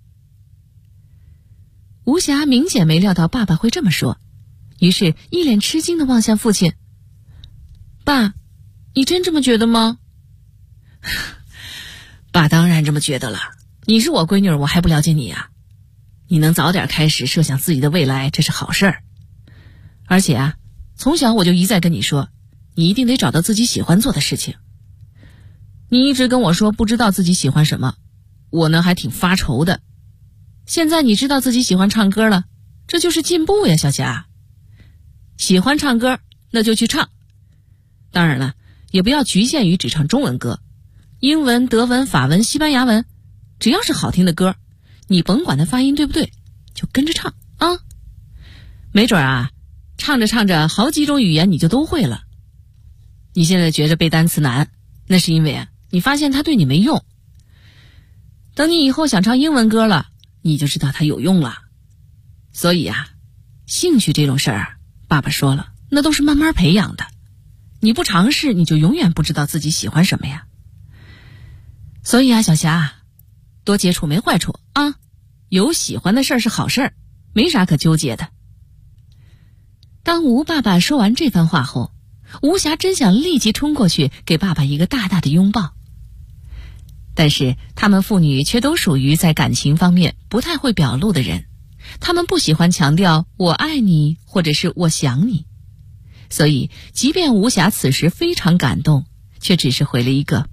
吴霞明显没料到爸爸会这么说，于是一脸吃惊地望向父亲：爸，你真这么觉得吗？爸当然这么觉得了，你是我闺女儿，我还不了解你啊？你能早点开始设想自己的未来，这是好事儿。而且啊，从小我就一再跟你说，你一定得找到自己喜欢做的事情。你一直跟我说不知道自己喜欢什么，我呢还挺发愁的。现在你知道自己喜欢唱歌了，这就是进步呀，小霞。喜欢唱歌，那就去唱。当然了，也不要局限于只唱中文歌，英文、德文、法文、西班牙文，只要是好听的歌，你甭管它发音对不对，就跟着唱啊。没准啊，唱着唱着好几种语言你就都会了。你现在觉着背单词难，那是因为啊，你发现它对你没用。等你以后想唱英文歌了，你就知道它有用了。所以啊，兴趣这种事儿，爸爸说了，那都是慢慢培养的。你不尝试，你就永远不知道自己喜欢什么呀。所以啊，小霞，多接触没坏处啊，有喜欢的事儿是好事儿，没啥可纠结的。当吴爸爸说完这番话后，吴霞真想立即冲过去给爸爸一个大大的拥抱。但是他们父女却都属于在感情方面不太会表露的人，他们不喜欢强调我爱你或者是我想你，所以即便吴霞此时非常感动，却只是回了一个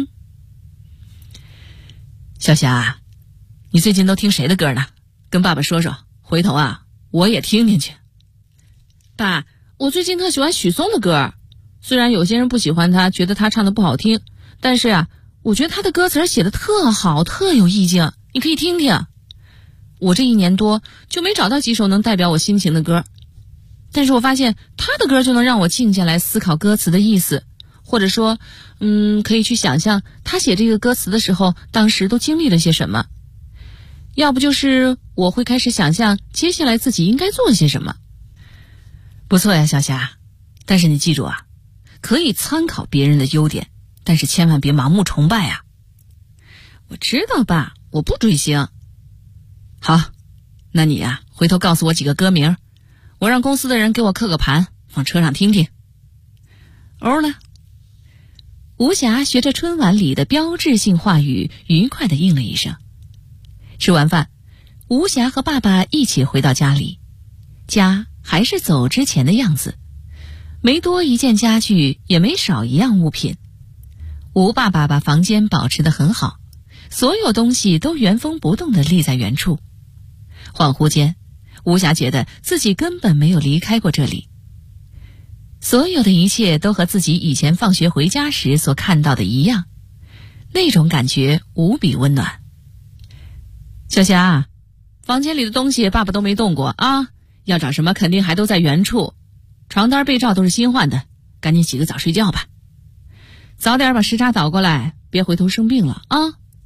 小霞，你最近都听谁的歌呢？跟爸爸说说，回头啊我也听听去。爸，我最近特喜欢许嵩的歌，虽然有些人不喜欢他，觉得他唱的不好听，但是啊，我觉得他的歌词写的特好，特有意境，你可以听听。我这1年多就没找到几首能代表我心情的歌， 但是我发现他的歌就能让我静下来思考歌词的意思，或者说可以去想象他写这个歌词的时候当时都经历了些什么。要不就是我会开始想象接下来自己应该做些什么。不错呀，小霞，但是你记住啊，可以参考别人的优点，但是千万别盲目崇拜啊。我知道吧，我不追星。好，那你呀，回头告诉我几个歌名，我让公司的人给我刻个盘，放车上听听。哦了，吴霞学着春晚里的标志性话语，愉快地应了一声。吃完饭，吴霞和爸爸一起回到家里，家还是走之前的样子，没多一件家具，也没少一样物品。吴爸爸把房间保持得很好，所有东西都原封不动地立在原处。恍惚间，吴霞觉得自己根本没有离开过这里，所有的一切都和自己以前放学回家时所看到的一样，那种感觉无比温暖。小霞，房间里的东西爸爸都没动过啊，要找什么肯定还都在原处，床单被罩都是新换的，赶紧洗个澡睡觉吧，早点把时差倒过来，别回头生病了啊。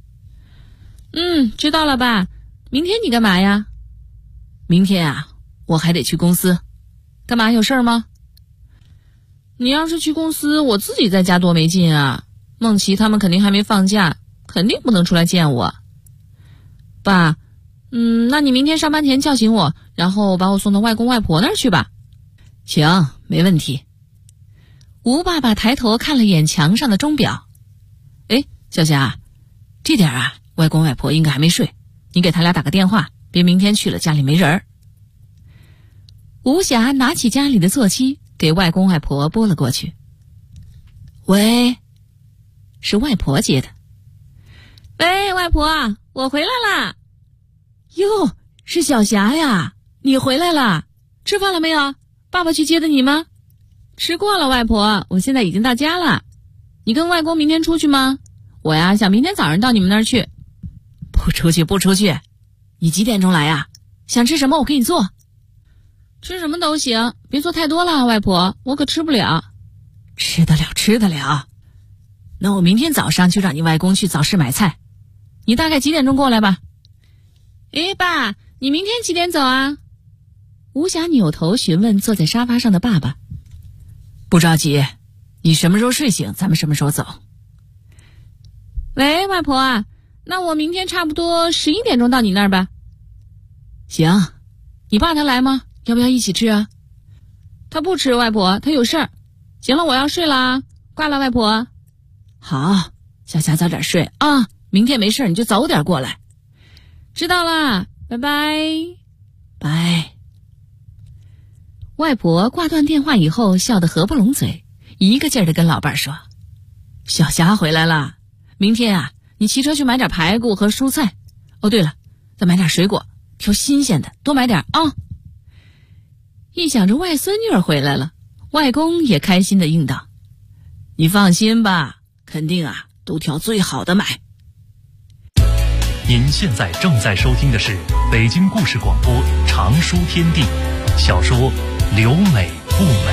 知道了爸，明天你干嘛呀？明天啊，我还得去公司。干嘛，有事儿吗？你要是去公司，我自己在家多没劲啊，梦琪他们肯定还没放假，肯定不能出来见我。爸，那你明天上班前叫醒我，然后把我送到外公外婆那儿去吧。行，没问题。吴爸爸抬头看了眼墙上的钟表。小霞，这点啊，外公外婆应该还没睡，你给他俩打个电话，别明天去了家里没人。吴霞拿起家里的座机，给外公外婆拨了过去。喂，是外婆接的。喂，外婆，我回来啦。哟，是小霞呀，你回来了，吃饭了没有？爸爸去接的你吗？吃过了，外婆，我现在已经到家了。你跟外公明天出去吗？我呀，想明天早上到你们那儿去。不出去，你几点钟来呀？想吃什么我给你做。吃什么都行，别做太多了，外婆，我可吃不了。吃得了。那我明天早上就让你外公去早市买菜，你大概几点钟过来吧？爸，你明天几点走啊？吴霞扭头询问坐在沙发上的爸爸。不着急，你什么时候睡醒，咱们什么时候走。喂，外婆，那我明天差不多11点钟到你那儿吧。行，你爸他来吗？要不要一起吃啊？他不吃，外婆，他有事儿。行了，我要睡啦，挂了，外婆。好，小霞早点睡啊，明天没事你就早点过来。知道啦，拜拜。拜。外婆挂断电话以后笑得合不拢嘴，一个劲儿地跟老伴儿说：小霞回来了，明天啊，你骑车去买点排骨和蔬菜。哦，对了，再买点水果，挑新鲜的，多买点啊。一想着外孙女儿回来了，外公也开心地应道：你放心吧，肯定啊都挑最好的买。 您现在正在收听的是北京故事广播长书天地小说留美不美。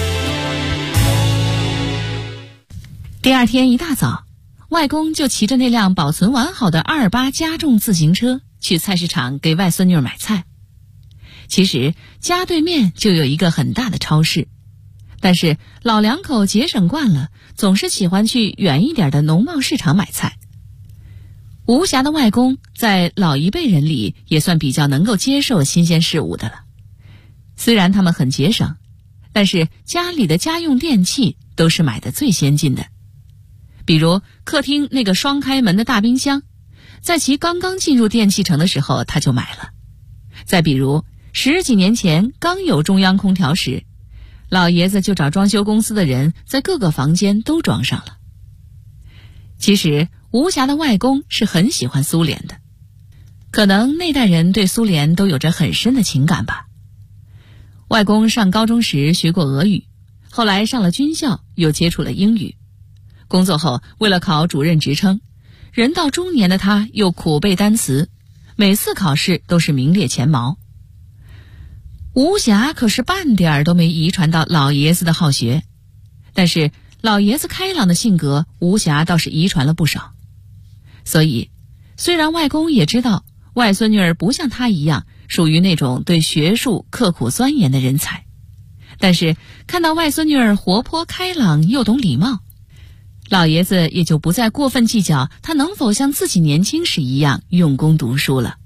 第二天一大早，外公就骑着那辆保存完好的28加重自行车去菜市场给外孙女儿买菜。其实家对面就有一个很大的超市，但是老两口节省惯了，总是喜欢去远一点的农贸市场买菜。吴霞的外公在老一辈人里也算比较能够接受新鲜事物的了。虽然他们很节省，但是家里的家用电器都是买的最先进的。比如客厅那个双开门的大冰箱，在其刚刚进入电器城的时候他就买了。再比如10几年前刚有中央空调时，老爷子就找装修公司的人在各个房间都装上了。其实吴霞的外公是很喜欢苏联的，可能那代人对苏联都有着很深的情感吧。外公上高中时学过俄语，后来上了军校又接触了英语。工作后为了考主任职称，人到中年的他又苦背单词，每次考试都是名列前茅。 吴霞可是半点都没遗传到老爷子的好学，但是老爷子开朗的性格，吴霞倒是遗传了不少。所以，虽然外公也知道外孙女儿不像他一样属于那种对学术刻苦钻研的人才，但是看到外孙女儿活泼开朗又懂礼貌，老爷子也就不再过分计较她能否像自己年轻时一样用功读书了。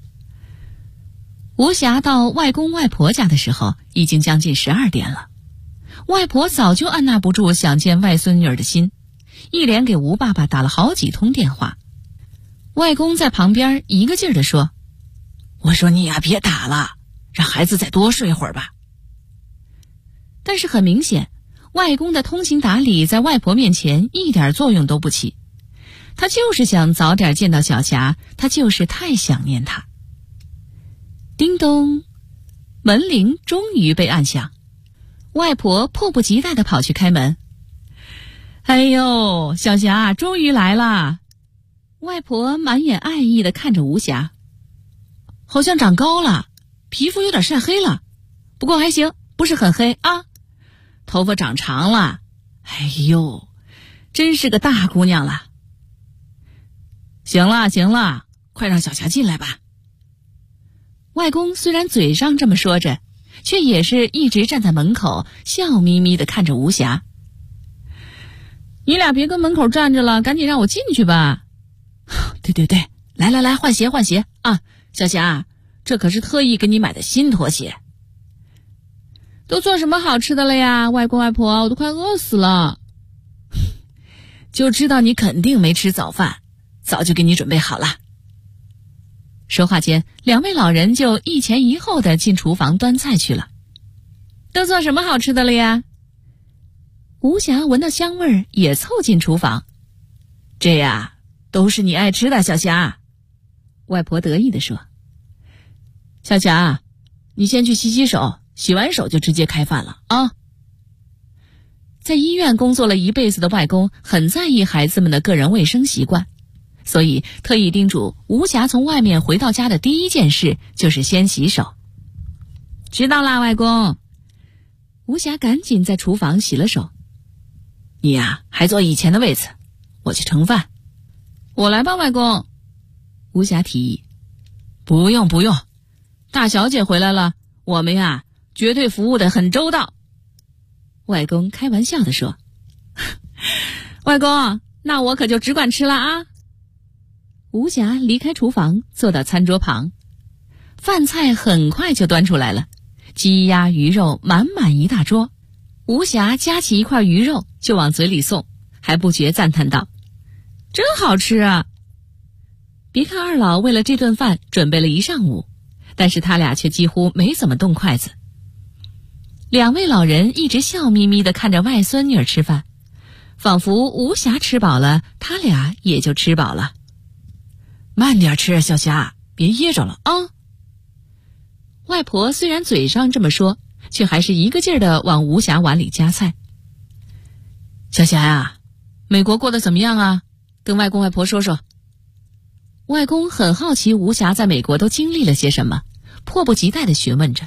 吴霞到外公外婆家的时候，已经将近12点了。外婆早就按捺不住想见外孙女儿的心，一连给吴爸爸打了好几通电话。外公在旁边一个劲儿地说：“我说你呀，别打了，让孩子再多睡会儿吧。”但是很明显，外公的通情达理在外婆面前一点作用都不起。他就是想早点见到小霞，他就是太想念她。叮咚，门铃终于被按响，外婆迫不及待地跑去开门。哎呦，小霞终于来了！外婆满眼爱意地看着吴霞，好像长高了，皮肤有点晒黑了，不过还行，不是很黑啊。头发长长了，哎呦，真是个大姑娘了。行了行了，快让小霞进来吧。外公虽然嘴上这么说着，却也是一直站在门口，笑眯眯地看着吴霞。你俩别跟门口站着了，赶紧让我进去吧。对对对，来来来，换鞋换鞋啊！小霞，这可是特意给你买的新拖鞋。都做什么好吃的了呀，外公外婆，我都快饿死了。就知道你肯定没吃早饭，早就给你准备好了。说话间，两位老人就一前一后的进厨房端菜去了。都做什么好吃的了呀？吴霞闻到香味儿，也凑进厨房。这呀，都是你爱吃的，小霞。外婆得意地说。小霞，你先去洗洗手，洗完手就直接开饭了啊。在医院工作了一辈子的外公很在意孩子们的个人卫生习惯，所以特意叮嘱吴霞从外面回到家的第一件事就是先洗手。知道啦，外公。吴霞赶紧在厨房洗了手。你呀，还坐以前的位子，我去盛饭。我来吧，外公。吴霞提议。不用不用，大小姐回来了，我们呀绝对服务得很周到。外公开玩笑地说。外公，那我可就只管吃了啊。吴霞离开厨房，坐到餐桌旁，饭菜很快就端出来了，鸡鸭鱼肉满满一大桌。吴霞夹起一块鱼肉就往嘴里送，还不觉赞叹道：“真好吃啊！”别看二老为了这顿饭准备了一上午，但是他俩却几乎没怎么动筷子。两位老人一直笑眯眯地看着外孙女儿吃饭，仿佛吴霞吃饱了，他俩也就吃饱了。慢点吃，小霞，别噎着了啊！外婆虽然嘴上这么说，却还是一个劲儿地往吴霞碗里夹菜。小霞呀，美国过得怎么样啊？跟外公外婆说说。外公很好奇吴霞在美国都经历了些什么，迫不及待地询问着。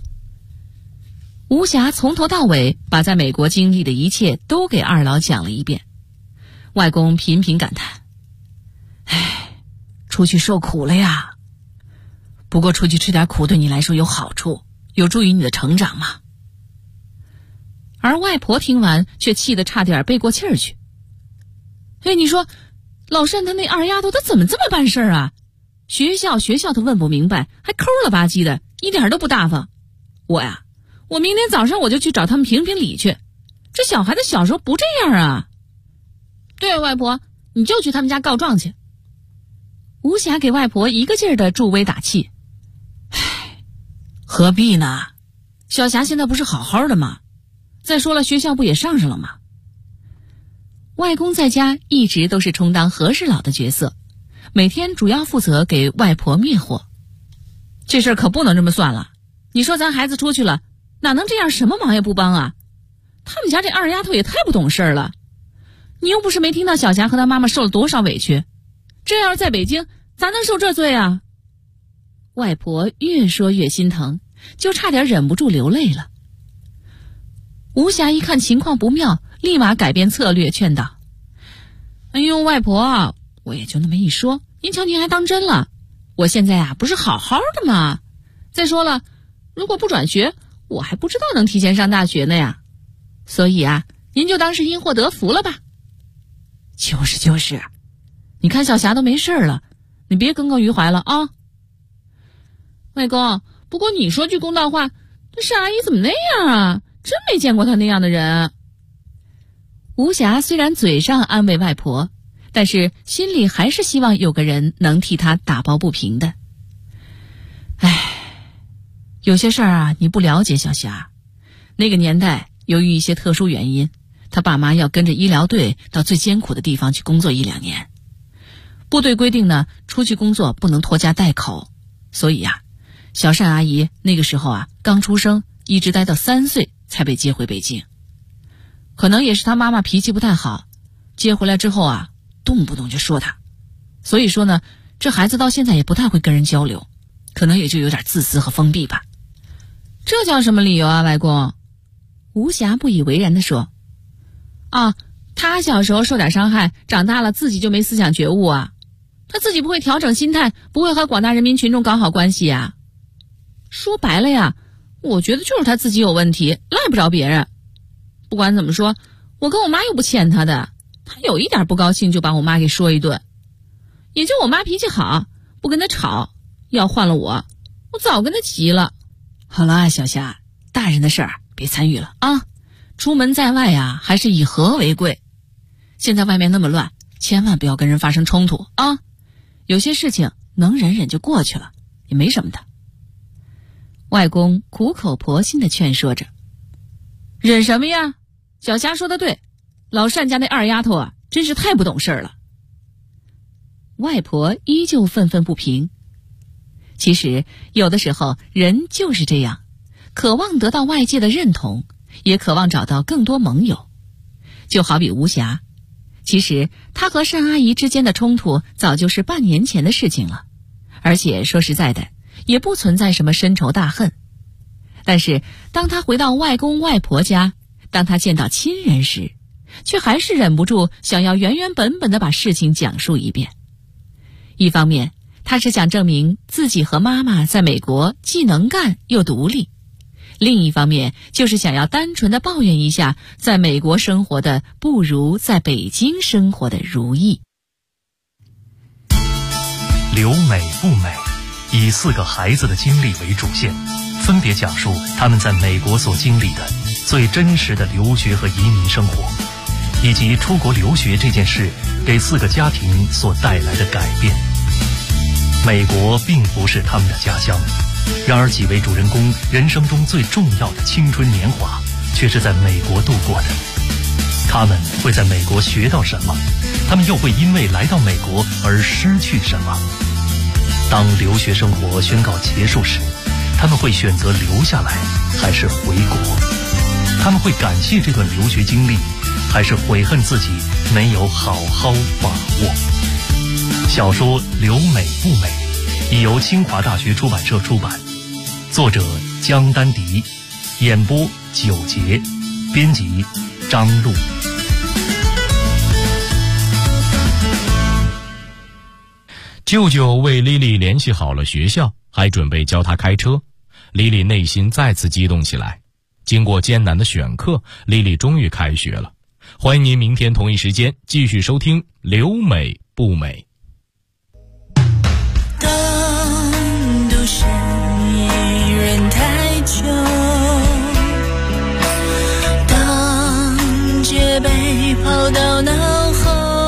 吴霞从头到尾把在美国经历的一切都给二老讲了一遍。外公频频感叹：“唉，出去受苦了呀。不过出去吃点苦对你来说有好处，有助于你的成长嘛。”而外婆听完却气得差点背过气儿去。哎，你说老单他那二丫头她怎么这么办事啊？学校她问不明白，还抠了吧唧的，一点都不大方。我明天早上我就去找他们评评理去。这小孩子小时候不这样啊。对啊，外婆，你就去他们家告状去。吴霞给外婆一个劲儿的助威打气。唉，何必呢？小霞现在不是好好的吗？再说了，学校不也上了吗？外公在家一直都是充当和事佬的角色，每天主要负责给外婆灭火。这事儿可不能这么算了。你说咱孩子出去了，哪能这样什么忙也不帮啊？他们家这二丫头也太不懂事了。你又不是没听到小霞和她妈妈受了多少委屈，这要是在北京，咋能受这罪啊？外婆越说越心疼， 就差点忍不住流泪了。吴霞一看情况不妙，立马改变策略，劝道：哎呦，外婆，我也就那么一说，您瞧您还当真了。我现在不是好好的吗？再说了，如果不转学，我还不知道能提前上大学呢呀。所以您就当是因祸得福了吧。就是，你看小霞都没事了，你别耿耿于怀了啊。外公，不过你说句公道话，这沈阿姨怎么那样啊？真没见过她那样的人。吴霞虽然嘴上安慰外婆，但是心里还是希望有个人能替她打抱不平的。有些事儿你不了解，小霞。那个年代由于一些特殊原因，他爸妈要跟着医疗队到最艰苦的地方去工作1-2年。部队规定呢，出去工作不能拖家带口，所以小单阿姨那个时候刚出生，一直待到3岁才被接回北京。可能也是她妈妈脾气不太好，接回来之后动不动就说她，所以说呢，这孩子到现在也不太会跟人交流，可能也就有点自私和封闭吧。这叫什么理由外公？吴霞不以为然地说：他小时候受点伤害，长大了自己就没思想觉悟他自己不会调整心态，不会和广大人民群众搞好关系说白了我觉得就是他自己有问题，赖不着别人。不管怎么说，我跟我妈又不欠他的，他有一点不高兴就把我妈给说一顿。也就我妈脾气好，不跟他吵，要换了我早跟他急了。好了小霞，大人的事儿别参与了出门在外还是以和为贵。现在外面那么乱，千万不要跟人发生冲突有些事情能忍忍就过去了，也没什么的。外公苦口婆心地劝说着：忍什么呀？小霞说的对，老单家那二丫头真是太不懂事了。外婆依旧愤愤不平。其实有的时候人就是这样，渴望得到外界的认同，也渴望找到更多盟友。就好比吴霞，其实她和单阿姨之间的冲突早就是半年前的事情了，而且说实在的，也不存在什么深仇大恨。但是当她回到外公外婆家，当她见到亲人时，却还是忍不住想要原原本本地把事情讲述一遍。一方面她是想证明自己和妈妈在美国既能干又独立，另一方面就是想要单纯地抱怨一下在美国生活的不如在北京生活的如意。 留美不美，以4个孩子的经历为主线，分别讲述他们在美国所经历的最真实的留学和移民生活，以及出国留学这件事给4个家庭所带来的改变。美国并不是他们的家乡，然而几位主人公人生中最重要的青春年华却是在美国度过的。他们会在美国学到什么？他们又会因为来到美国而失去什么？当留学生活宣告结束时，他们会选择留下来还是回国？他们会感谢这段留学经历，还是悔恨自己没有好好把握？小说《留美不美》已由清华大学出版社出版，作者江丹迪，演播九杰，编辑张璐。 舅舅为莉莉联系好了学校，还准备教她开车。莉莉内心再次激动起来。经过艰难的选课，莉莉终于开学了。欢迎您明天同一时间继续收听《留美不美》。 当独身一人太久，当戒备跑到脑后，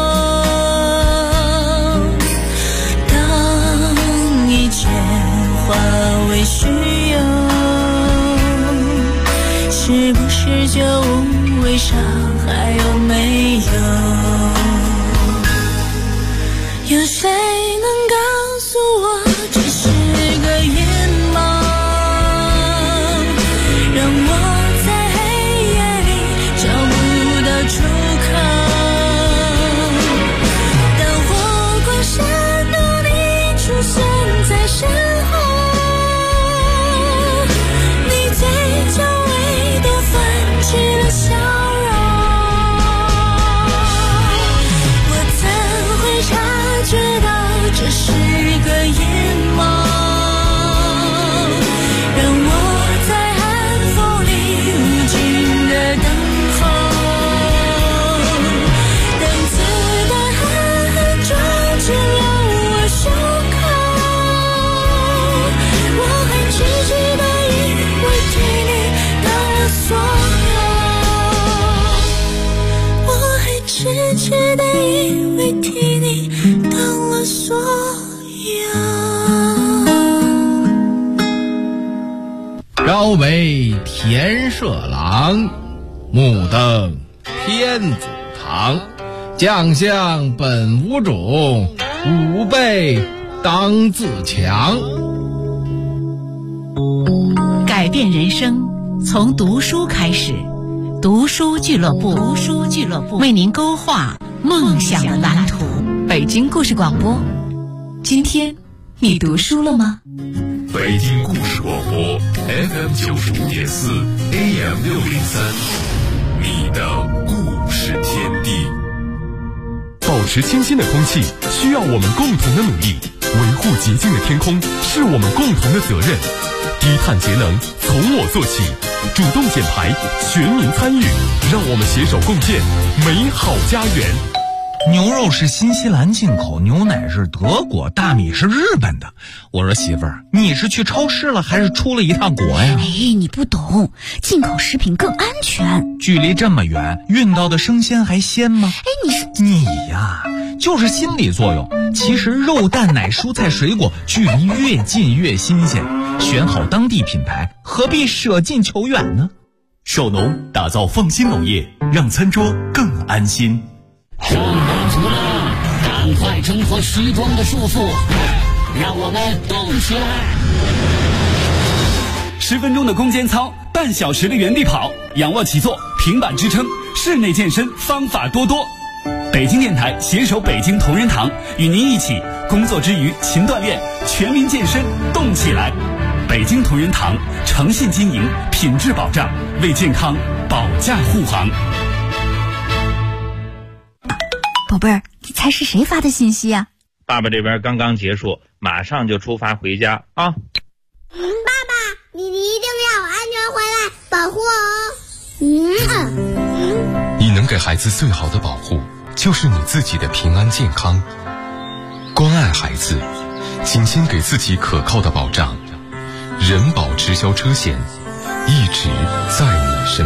当一切化为虚有，是不是就无谓伤还有没有？有谁能告诉我这是个眼盲，让我在黑夜里找不到出口？当火光闪躲，你出现在身后， 朝为田舍郎，暮登天子堂。将相本无种，吾辈当自强。 改变人生从读书开始，读书俱乐部为您勾画梦想的蓝图。北京故事广播，今天你读书了吗？ 北京故事广播 FM 95.4 AM 603，你的故事天地。保持清新的空气需要我们共同的努力，维护洁净的天空是我们共同的责任。低碳节能从我做起，主动减排，全民参与，让我们携手共建美好家园。 牛肉是新西兰进口，牛奶是德国，大米是日本的。我说媳妇儿，你是去超市了还是出了一趟国呀？ 你不懂，进口食品更安全。 距离这么远，运到的生鲜还鲜吗？你呀，就是心理作用。其实肉蛋奶蔬菜水果距离越近越新鲜，选好当地品牌，何必舍近求远呢？ 首农打造放心农业，让餐桌更安心。 上班族了，赶快挣脱虚装的束缚，让我们动起来 ！10分钟的攻坚操，半小时的原地跑，仰卧起坐，平板支撑，室内健身方法多多。北京电台携手北京同仁堂，与您一起工作之余勤锻炼，全民健身动起来。北京同仁堂诚信经营，品质保障，为健康保驾护航。 宝贝儿，你猜是谁发的信息啊？ 爸爸这边刚刚结束，马上就出发回家啊！ 爸爸，你一定要安全回来，保护我。 你能给孩子最好的保护，就是你自己的平安健康。关爱孩子，请先给自己可靠的保障。人保直销车险，一直在你身边。